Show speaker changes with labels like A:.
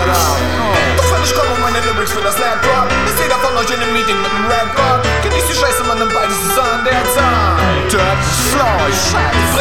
A: Doch wenn ich komme, meine Lyrics für das Laptop, ist jeder von euch in einem Meeting mit einem Rap-God. Genießt die Scheiße, man nimmt beides zusammen, der Zeit. Dirt, Flow, Scheiß.